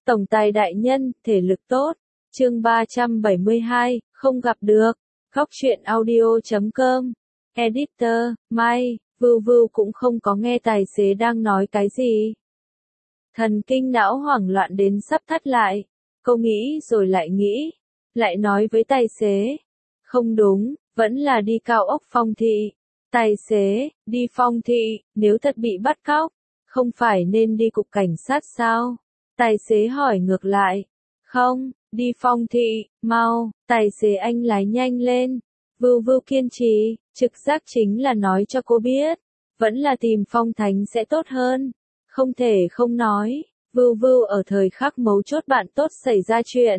Tổng tài đại nhân, thể lực tốt. Chương 372, không gặp được. Góc truyện audio.com. Editor, Mai, Vưu Vưu cũng không có nghe tài xế đang nói cái gì. Thần kinh não hoảng loạn đến sắp thắt lại. Cô nghĩ rồi lại nghĩ. Lại nói với tài xế. Không đúng, vẫn là đi cao ốc Phong Thị. Tài xế, đi Phong Thị, nếu thật bị bắt cóc, không phải nên đi cục cảnh sát sao? Tài xế hỏi ngược lại. Không, đi Phong Thị, mau, tài xế anh lái nhanh lên. Vưu Vưu kiên trì, trực giác chính là nói cho cô biết. Vẫn là tìm Phong Thánh sẽ tốt hơn. Không thể không nói, Vưu Vưu ở thời khắc mấu chốt bạn tốt xảy ra chuyện.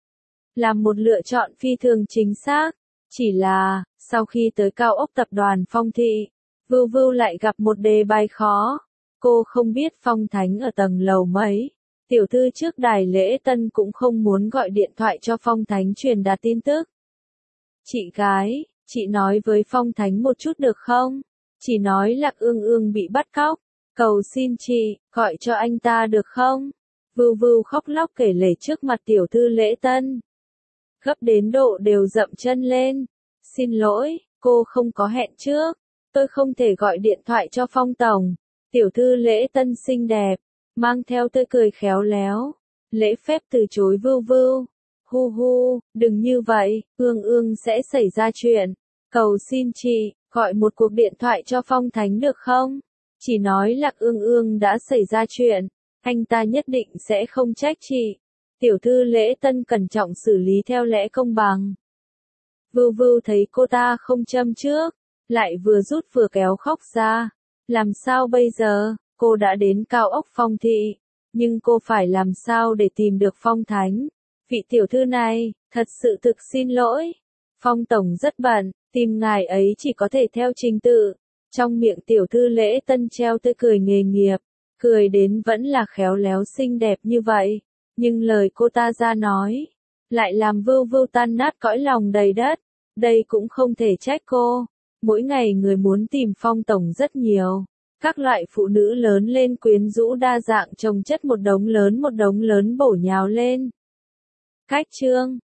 Làm một lựa chọn phi thường chính xác. Chỉ là, sau khi tới cao ốc tập đoàn Phong Thị, Vưu Vưu lại gặp một đề bài khó. Cô không biết Phong Thánh ở tầng lầu mấy. Tiểu thư trước đài lễ tân cũng không muốn gọi điện thoại cho Phong Thánh truyền đạt tin tức. Chị gái, chị nói với Phong Thánh một chút được không? Chỉ nói Lạc Ương Ương bị bắt cóc. Cầu xin chị, gọi cho anh ta được không? Vưu Vưu khóc lóc kể lể trước mặt tiểu thư lễ tân. Gấp đến độ đều dậm chân lên. Xin lỗi, cô không có hẹn trước. Tôi không thể gọi điện thoại cho Phong Tổng. Tiểu thư lễ tân xinh đẹp, mang theo tươi cười khéo léo. Lễ phép từ chối Vưu Vưu. Hu hu, đừng như vậy, Ương Ương sẽ xảy ra chuyện. Cầu xin chị, gọi một cuộc điện thoại cho Phong Thánh được không? Chỉ nói Lạc Ương Ương đã xảy ra chuyện, anh ta nhất định sẽ không trách chị. Tiểu thư lễ tân cẩn trọng xử lý theo lẽ công bằng. Vưu Vưu thấy cô ta không châm trước, lại vừa rút vừa kéo khóc ra. Làm sao bây giờ, cô đã đến cao ốc Phong Thị, nhưng cô phải làm sao để tìm được Phong Thánh? Vị tiểu thư này, thật sự thực xin lỗi. Phong Tổng rất bận, tìm ngài ấy chỉ có thể theo trình tự. Trong miệng tiểu thư lễ tân treo tươi cười nghề nghiệp, cười đến vẫn là khéo léo xinh đẹp như vậy. Nhưng lời cô ta ra nói, lại làm Vưu Vưu tan nát cõi lòng đầy đất. Đây cũng không thể trách cô. Mỗi ngày người muốn tìm Phong Tổng rất nhiều. Các loại phụ nữ lớn lên quyến rũ đa dạng chồng chất một đống lớn bổ nhào lên. Cách chương